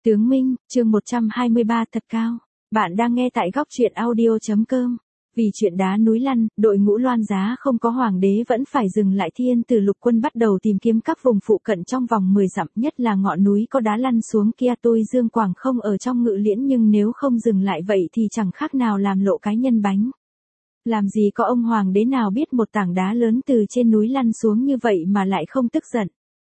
Tướng Minh, chương 123 thật cao. Bạn đang nghe tại góc truyện audio.com. Vì chuyện đá núi lăn, đội ngũ Loan Giá không có hoàng đế vẫn phải dừng lại. Thiên Tử lục quân bắt đầu tìm kiếm các vùng phụ cận trong vòng 10 dặm, nhất là ngọn núi có đá lăn xuống kia. Tôi Dương Quảng không ở trong Ngự Liễn, nhưng nếu không dừng lại vậy thì chẳng khác nào làm lộ cái nhân bánh. Làm gì có ông hoàng đế nào biết một tảng đá lớn từ trên núi lăn xuống như vậy mà lại không tức giận,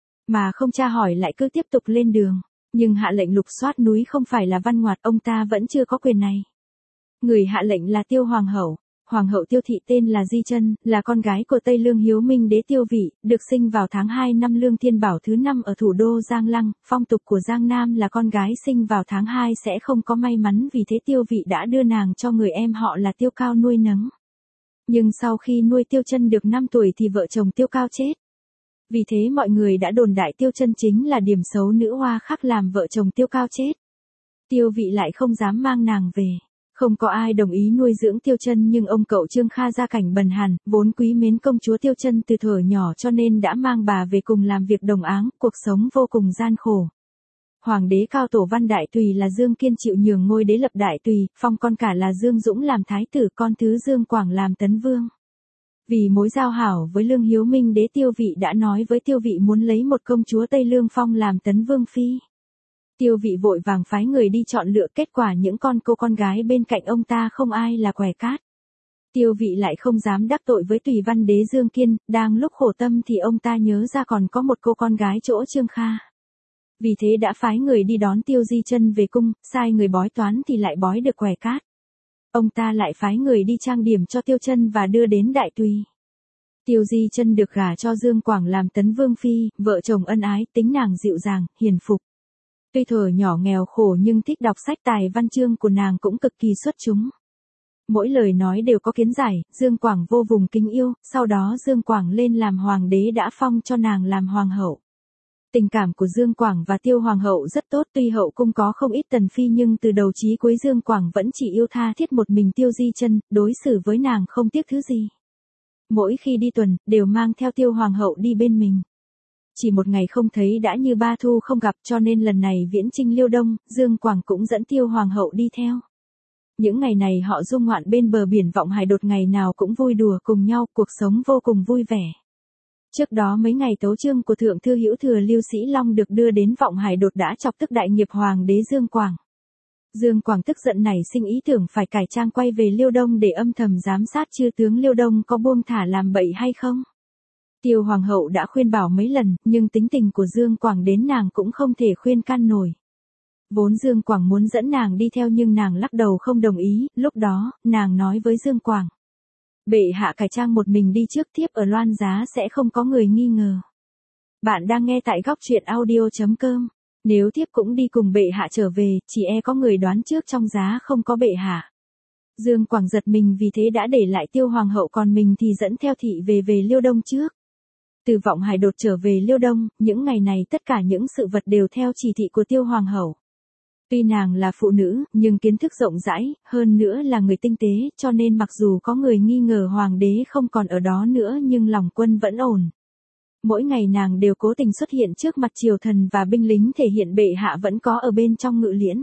mà không tra hỏi lại cứ tiếp tục lên đường. Nhưng hạ lệnh lục soát núi không phải là Văn Ngoạt, ông ta vẫn chưa có quyền này. Người hạ lệnh là Tiêu Hoàng hậu. Hoàng hậu Tiêu Thị tên là Di Chân, là con gái của Tây Lương Hiếu Minh đế Tiêu Vị, được sinh vào tháng 2 năm Lương Thiên Bảo thứ 5 ở thủ đô Giang Lăng. Phong tục của Giang Nam là con gái sinh vào tháng 2 sẽ không có may mắn, vì thế Tiêu Vị đã đưa nàng cho người em họ là Tiêu Cao nuôi nấng. Nhưng sau khi nuôi Tiêu Chân được 5 tuổi thì vợ chồng Tiêu Cao chết. Vì thế mọi người đã đồn đại Tiêu Chân chính là điểm xấu nữ hoa khắc làm vợ chồng Tiêu Cao chết. Tiêu Vị lại không dám mang nàng về. Không có ai đồng ý nuôi dưỡng Tiêu Chân, nhưng ông cậu Trương Kha gia cảnh bần hàn, vốn quý mến công chúa Tiêu Chân từ thuở nhỏ cho nên đã mang bà về cùng làm việc đồng áng, cuộc sống vô cùng gian khổ. Hoàng đế cao tổ Văn Đại Tùy là Dương Kiên chịu nhường ngôi đế lập Đại Tùy, phong con cả là Dương Dũng làm thái tử, con thứ Dương Quảng làm tấn vương. Vì mối giao hảo với Lương Hiếu Minh đế, Tiêu Vị đã nói với Tiêu Vị muốn lấy một công chúa Tây Lương phong làm tấn vương phi. Tiêu Vị vội vàng phái người đi chọn lựa, kết quả những con gái bên cạnh ông ta không ai là quẻ cát. Tiêu Vị lại không dám đắc tội với Tùy Văn đế Dương Kiên, đang lúc khổ tâm thì ông ta nhớ ra còn có một cô con gái chỗ Trương Kha. Vì thế đã phái người đi đón Tiêu Di Chân về cung, sai người bói toán thì lại bói được quẻ cát. Ông ta lại phái người đi trang điểm cho Tiêu Chân và đưa đến Đại Tùy. Tiêu Di Chân được gả cho Dương Quảng làm tấn vương phi, vợ chồng ân ái, tính nàng dịu dàng, hiền phục. Tuy thuở nhỏ nghèo khổ nhưng thích đọc sách, tài văn chương của nàng cũng cực kỳ xuất chúng. Mỗi lời nói đều có kiến giải, Dương Quảng vô vùng kính yêu. Sau đó Dương Quảng lên làm hoàng đế đã phong cho nàng làm hoàng hậu. Tình cảm của Dương Quảng và Tiêu Hoàng hậu rất tốt, tuy hậu cung có không ít tần phi nhưng từ đầu chí cuối Dương Quảng vẫn chỉ yêu tha thiết một mình Tiêu Di Chân, đối xử với nàng không tiếc thứ gì. Mỗi khi đi tuần, đều mang theo Tiêu Hoàng hậu đi bên mình. Chỉ một ngày không thấy đã như ba thu không gặp, cho nên lần này viễn chinh Liêu Đông, Dương Quảng cũng dẫn Tiêu Hoàng hậu đi theo. Những ngày này họ du ngoạn bên bờ biển Vọng Hải Đột, ngày nào cũng vui đùa cùng nhau, cuộc sống vô cùng vui vẻ. Trước đó mấy ngày tấu chương của Thượng thư Hữu Thừa Lưu Sĩ Long được đưa đến Vọng Hải Đột đã chọc tức đại nghiệp hoàng đế Dương Quảng. Dương Quảng tức giận nảy sinh ý tưởng phải cải trang quay về Liêu Đông để âm thầm giám sát chư tướng Liêu Đông có buông thả làm bậy hay không. Tiêu Hoàng hậu đã khuyên bảo mấy lần, nhưng tính tình của Dương Quảng đến nàng cũng không thể khuyên can nổi. Vốn Dương Quảng muốn dẫn nàng đi theo nhưng nàng lắc đầu không đồng ý. Lúc đó, nàng nói với Dương Quảng: bệ hạ cải trang một mình đi trước, thiếp ở Loan Giá sẽ không có người nghi ngờ. Bạn đang nghe tại góc truyện audio.com. Nếu thiếp cũng đi cùng bệ hạ trở về, chỉ e có người đoán trước trong giá không có bệ hạ. Dương Quảng giật mình, vì thế đã để lại Tiêu Hoàng hậu, còn mình thì dẫn theo thị về Liêu Đông trước. Từ Vọng Hải Đột trở về Liêu Đông, những ngày này tất cả những sự vật đều theo chỉ thị của Tiêu Hoàng hậu. Tuy nàng là phụ nữ, nhưng kiến thức rộng rãi, hơn nữa là người tinh tế, cho nên mặc dù có người nghi ngờ hoàng đế không còn ở đó nữa nhưng lòng quân vẫn ổn. Mỗi ngày nàng đều cố tình xuất hiện trước mặt triều thần và binh lính, thể hiện bệ hạ vẫn có ở bên trong Ngự Liễn.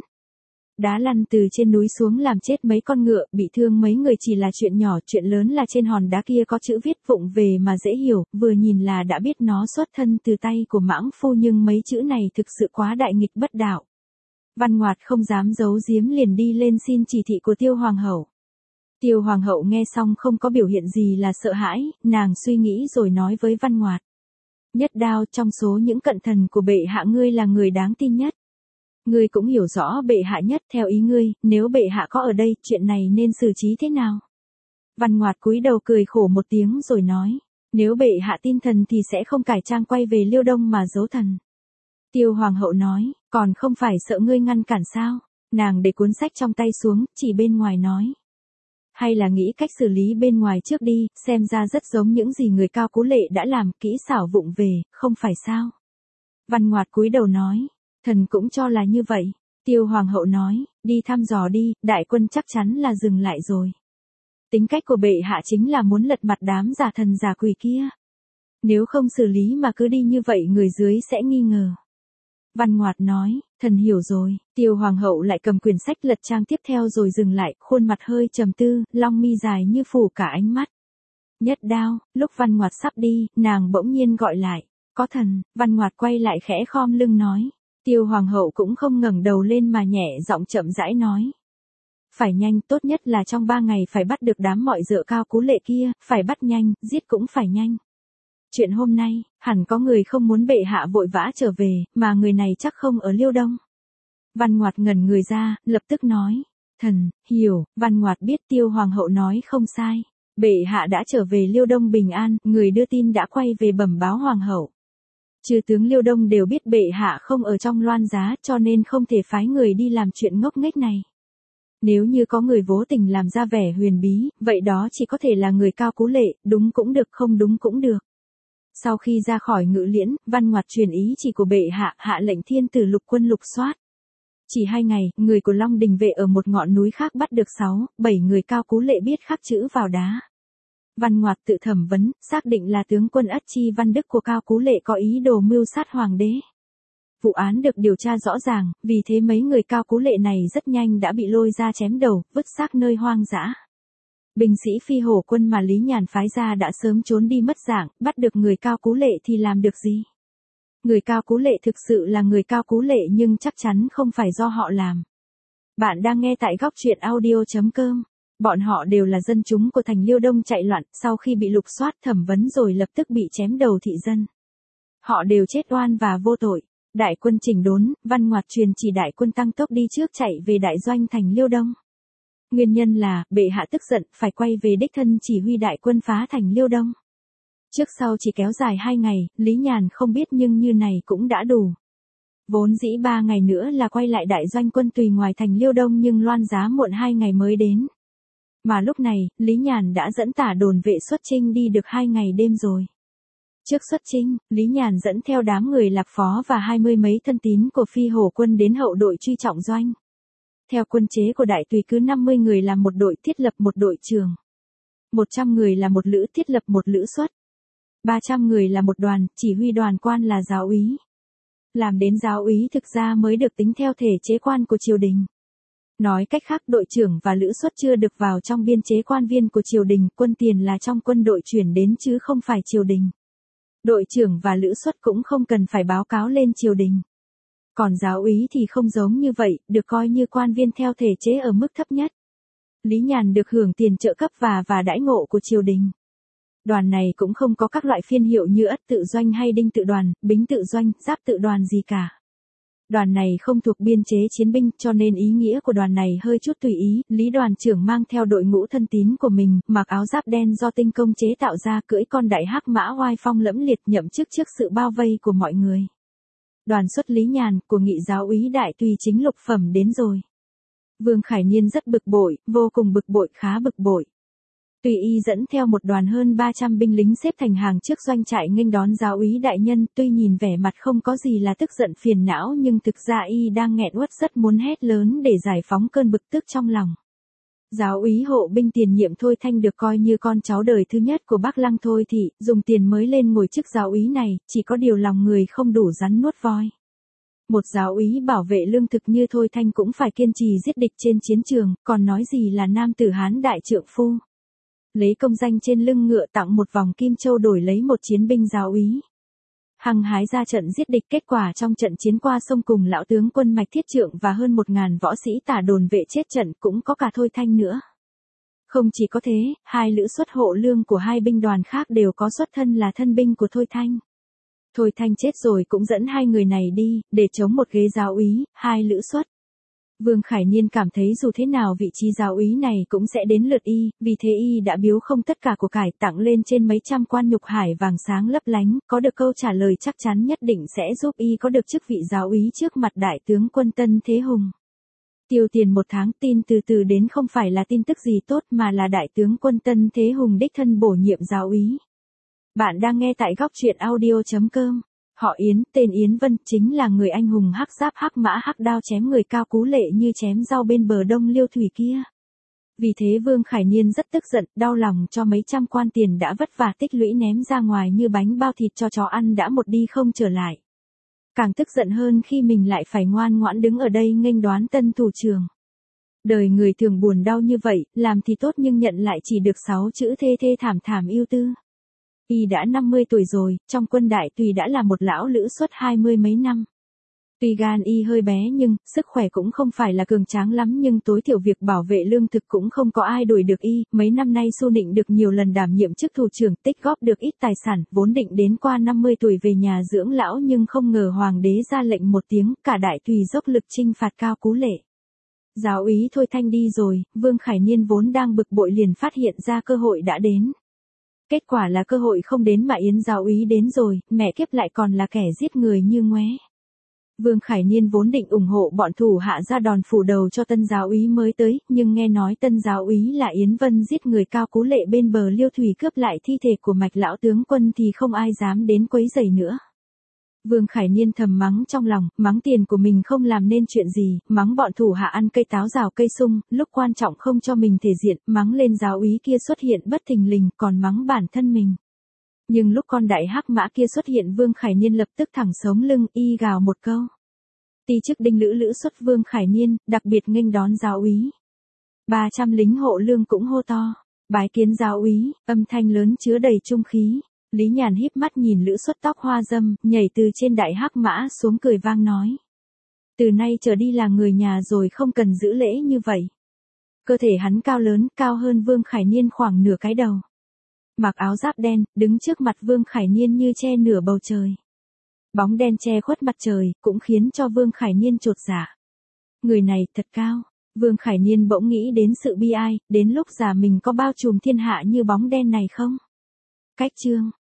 Đá lăn từ trên núi xuống làm chết mấy con ngựa, bị thương mấy người chỉ là chuyện nhỏ, chuyện lớn là trên hòn đá kia có chữ viết vụng về mà dễ hiểu, vừa nhìn là đã biết nó xuất thân từ tay của Mãng Phu, nhưng mấy chữ này thực sự quá đại nghịch bất đạo. Văn Ngoạt không dám giấu giếm, liền đi lên xin chỉ thị của Tiêu Hoàng hậu. Tiêu Hoàng hậu nghe xong không có biểu hiện gì là sợ hãi, nàng suy nghĩ rồi nói với Văn Ngoạt: Nhất Đao, trong số những cận thần của bệ hạ ngươi là người đáng tin nhất. Ngươi cũng hiểu rõ bệ hạ nhất, theo ý ngươi, nếu bệ hạ có ở đây, chuyện này nên xử trí thế nào? Văn Ngoạt cúi đầu cười khổ một tiếng rồi nói: nếu bệ hạ tin thần thì sẽ không cải trang quay về Liêu Đông mà giấu thần. Tiêu Hoàng hậu nói: còn không phải sợ ngươi ngăn cản sao? Nàng để cuốn sách trong tay xuống, chỉ bên ngoài nói: hay là nghĩ cách xử lý bên ngoài trước đi, xem ra rất giống những gì người Cao Cú Lệ đã làm, kỹ xảo vụng về, không phải sao? Văn Ngoạt cúi đầu nói: thần cũng cho là như vậy. Tiêu Hoàng hậu nói: đi thăm dò đi, đại quân chắc chắn là dừng lại rồi. Tính cách của bệ hạ chính là muốn lật mặt đám giả thần giả quỷ kia. Nếu không xử lý mà cứ đi như vậy người dưới sẽ nghi ngờ. Văn Ngoạt nói, thần hiểu rồi. Tiêu Hoàng hậu lại cầm quyển sách lật trang tiếp theo rồi dừng lại, khuôn mặt hơi trầm tư, long mi dài như phủ cả ánh mắt. Nhất Đao, lúc Văn Ngoạt sắp đi, nàng bỗng nhiên gọi lại, có thần. Văn Ngoạt quay lại khẽ khom lưng nói. Tiêu Hoàng hậu cũng không ngẩng đầu lên mà nhẹ giọng chậm rãi nói. Phải nhanh, tốt nhất là trong 3 ngày phải bắt được đám mọi dợ Cao Cú Lệ kia, phải bắt nhanh, giết cũng phải nhanh. Chuyện hôm nay, hẳn có người không muốn bệ hạ vội vã trở về, mà người này chắc không ở Liêu Đông. Văn Ngoạt ngẩn người ra, lập tức nói. Thần, hiểu. Văn Ngoạt biết Tiêu Hoàng hậu nói không sai. Bệ hạ đã trở về Liêu Đông bình an, người đưa tin đã quay về bẩm báo Hoàng hậu. Chư tướng Liêu Đông đều biết bệ hạ không ở trong Loan Giá, cho nên không thể phái người đi làm chuyện ngốc nghếch này. Nếu như có người vô tình làm ra vẻ huyền bí, vậy đó chỉ có thể là người Cao Cú Lệ, đúng cũng được không đúng cũng được. Sau khi ra khỏi Ngự Liễn, Văn Ngoạt truyền ý chỉ của bệ hạ, hạ lệnh thiên tử lục quân lục soát. Chỉ 2 ngày, người của Long Đình Vệ ở một ngọn núi khác bắt được 6-7 người Cao Cú Lệ biết khắc chữ vào đá. Văn Ngoạt tự thẩm vấn, xác định là tướng quân Ất Chi Văn Đức của Cao Cú Lệ có ý đồ mưu sát hoàng đế. Vụ án được điều tra rõ ràng, vì thế mấy người Cao Cú Lệ này rất nhanh đã bị lôi ra chém đầu, vứt xác nơi hoang dã. Binh sĩ Phi Hổ quân mà Lý Nhàn phái ra đã sớm trốn đi mất dạng, bắt được người Cao Cú Lệ thì làm được gì? Người Cao Cú Lệ thực sự là người Cao Cú Lệ nhưng chắc chắn không phải do họ làm. Bạn đang nghe tại góc truyện audio.com. Bọn họ đều là dân chúng của thành Liêu Đông chạy loạn, sau khi bị lục soát thẩm vấn rồi lập tức bị chém đầu thị dân. Họ đều chết oan và vô tội. Đại quân chỉnh đốn, Văn Ngoạt truyền chỉ đại quân tăng tốc đi trước chạy về đại doanh thành Liêu Đông. Nguyên nhân là, bệ hạ tức giận, phải quay về đích thân chỉ huy đại quân phá thành Liêu Đông. Trước sau chỉ kéo dài 2 ngày, Lý Nhàn không biết nhưng như này cũng đã đủ. Vốn dĩ 3 ngày nữa là quay lại đại doanh quân tùy ngoài thành Liêu Đông nhưng Loan Giá muộn 2 ngày mới đến. Mà lúc này, Lý Nhàn đã dẫn tả đồn vệ xuất chinh đi được 2 ngày đêm rồi. Trước xuất chinh, Lý Nhàn dẫn theo đám người Lạc Phó và 20 mấy thân tín của Phi Hổ quân đến hậu đội truy trọng doanh. Theo quân chế của đại tùy cứ 50 người làm một đội thiết lập một đội trường. 100 người là một lữ thiết lập một lữ xuất. 300 người là một đoàn, chỉ huy đoàn quan là giáo úy. Làm đến giáo úy thực ra mới được tính theo thể chế quan của triều đình. Nói cách khác đội trưởng và lữ xuất chưa được vào trong biên chế quan viên của triều đình, quân tiền là trong quân đội chuyển đến chứ không phải triều đình. Đội trưởng và lữ xuất cũng không cần phải báo cáo lên triều đình. Còn giáo úy thì không giống như vậy, được coi như quan viên theo thể chế ở mức thấp nhất. Lý Nhàn được hưởng tiền trợ cấp và đãi ngộ của triều đình. Đoàn này cũng không có các loại phiên hiệu như Ất tự doanh hay Đinh tự đoàn, Bính tự doanh, Giáp tự đoàn gì cả. Đoàn này không thuộc biên chế chiến binh cho nên ý nghĩa của đoàn này hơi chút tùy ý, Lý đoàn trưởng mang theo đội ngũ thân tín của mình, mặc áo giáp đen do tinh công chế tạo ra, cưỡi con đại hắc mã oai phong lẫm liệt nhậm chức trước sự bao vây của mọi người. Đoàn xuất Lý Nhàn của nghị giáo úy đại tùy chính lục phẩm đến rồi. Vương Khải Niên rất bực bội, vô cùng bực bội, khá bực bội. Tùy y dẫn theo một đoàn hơn 300 binh lính xếp thành hàng trước doanh trại nghênh đón giáo úy đại nhân, tuy nhìn vẻ mặt không có gì là tức giận phiền não nhưng thực ra y đang nghẹn uất rất muốn hét lớn để giải phóng cơn bực tức trong lòng. Giáo úy hộ binh tiền nhiệm Thôi Thanh được coi như con cháu đời thứ nhất của Bắc Lăng Thôi Thị, dùng tiền mới lên ngôi chức giáo úy này, chỉ có điều lòng người không đủ rắn nuốt voi. Một giáo úy bảo vệ lương thực như Thôi Thanh cũng phải kiên trì giết địch trên chiến trường, còn nói gì là nam tử Hán đại trượng phu. Lấy công danh trên lưng ngựa tặng một vòng kim châu đổi lấy một chiến binh giáo úy. Hăng hái ra trận giết địch, kết quả trong trận chiến qua sông cùng lão tướng quân Mạch Thiết Trượng và hơn 1000 võ sĩ tả đồn vệ chết trận, cũng có cả Thôi Thanh nữa. Không chỉ có thế, 2 lữ xuất hộ lương của 2 binh đoàn khác đều có xuất thân là thân binh của Thôi Thanh. Thôi Thanh chết rồi cũng dẫn 2 người này đi, để chống một ghế giáo úy, 2 lữ xuất. Vương Khải Niên cảm thấy dù thế nào vị trí giáo úy này cũng sẽ đến lượt y, vì thế y đã biếu không tất cả của cải tặng lên trên mấy trăm quan nhục hải vàng sáng lấp lánh, có được câu trả lời chắc chắn nhất định sẽ giúp y có được chức vị giáo úy trước mặt đại tướng quân Tân Thế Hùng. Tiêu tiền 1 tháng, tin từ từ đến không phải là tin tức gì tốt mà là đại tướng quân Tân Thế Hùng đích thân bổ nhiệm giáo úy. Bạn đang nghe tại góc truyện audio.com. Họ Yến, tên Yến Vân, chính là người anh hùng hắc giáp hắc mã hắc đao chém người Cao Cú Lệ như chém rau bên bờ đông Liêu Thủy kia. Vì thế Vương Khải Niên rất tức giận, đau lòng cho mấy trăm quan tiền đã vất vả tích lũy ném ra ngoài như bánh bao thịt cho chó ăn đã một đi không trở lại. Càng tức giận hơn khi mình lại phải ngoan ngoãn đứng ở đây nghênh đoán tân thủ trưởng. Đời người thường buồn đau như vậy, làm thì tốt nhưng nhận lại chỉ được 6 chữ thê thê thảm thảm ưu tư. Y đã 50 tuổi rồi, trong quân đại tùy đã là một lão lữ suốt 20 mấy năm. Tuy gan y hơi bé nhưng, sức khỏe cũng không phải là cường tráng lắm nhưng tối thiểu việc bảo vệ lương thực cũng không có ai đuổi được y. Mấy năm nay Xu Nịnh được nhiều lần đảm nhiệm chức thủ trưởng, tích góp được ít tài sản, vốn định đến qua 50 tuổi về nhà dưỡng lão nhưng không ngờ hoàng đế ra lệnh một tiếng, cả đại tùy dốc lực chinh phạt Cao Cú Lệ. Giáo úy Thôi Thanh đi rồi, Vương Khải Niên vốn đang bực bội liền phát hiện ra cơ hội đã đến. Kết quả là cơ hội không đến mà Yến giáo úy đến rồi, mẹ kiếp lại còn là kẻ giết người như ngoé. Vương Khải Niên vốn định ủng hộ bọn thủ hạ ra đòn phủ đầu cho tân giáo úy mới tới, nhưng nghe nói tân giáo úy là Yến Vân giết người Cao Cú Lệ bên bờ Liêu Thủy cướp lại thi thể của Mạch lão tướng quân thì không ai dám đến quấy rầy nữa. Vương Khải Niên thầm mắng trong lòng, mắng tiền của mình không làm nên chuyện gì, mắng bọn thủ hạ ăn cây táo rào cây sung, lúc quan trọng không cho mình thể diện, mắng lên giáo úy kia xuất hiện bất thình lình, còn mắng bản thân mình. Nhưng lúc con đại hắc mã kia xuất hiện Vương Khải Niên lập tức thẳng sống lưng, y gào một câu. Ti chức đinh lữ lữ xuất Vương Khải Niên, đặc biệt nghênh đón giáo úy. 300 lính hộ lương cũng hô to, bái kiến giáo úy, âm thanh lớn chứa đầy trung khí. Lý Nhàn híp mắt nhìn lữ xuất tóc hoa dâm, nhảy từ trên đại hắc mã xuống cười vang nói. Từ nay trở đi là người nhà rồi không cần giữ lễ như vậy. Cơ thể hắn cao lớn, cao hơn Vương Khải Niên khoảng nửa cái đầu. Mặc áo giáp đen, đứng trước mặt Vương Khải Niên như che nửa bầu trời. Bóng đen che khuất mặt trời, cũng khiến cho Vương Khải Niên chột dạ. Người này thật cao. Vương Khải Niên bỗng nghĩ đến sự bi ai, đến lúc già mình có bao trùm thiên hạ như bóng đen này không? Cách chương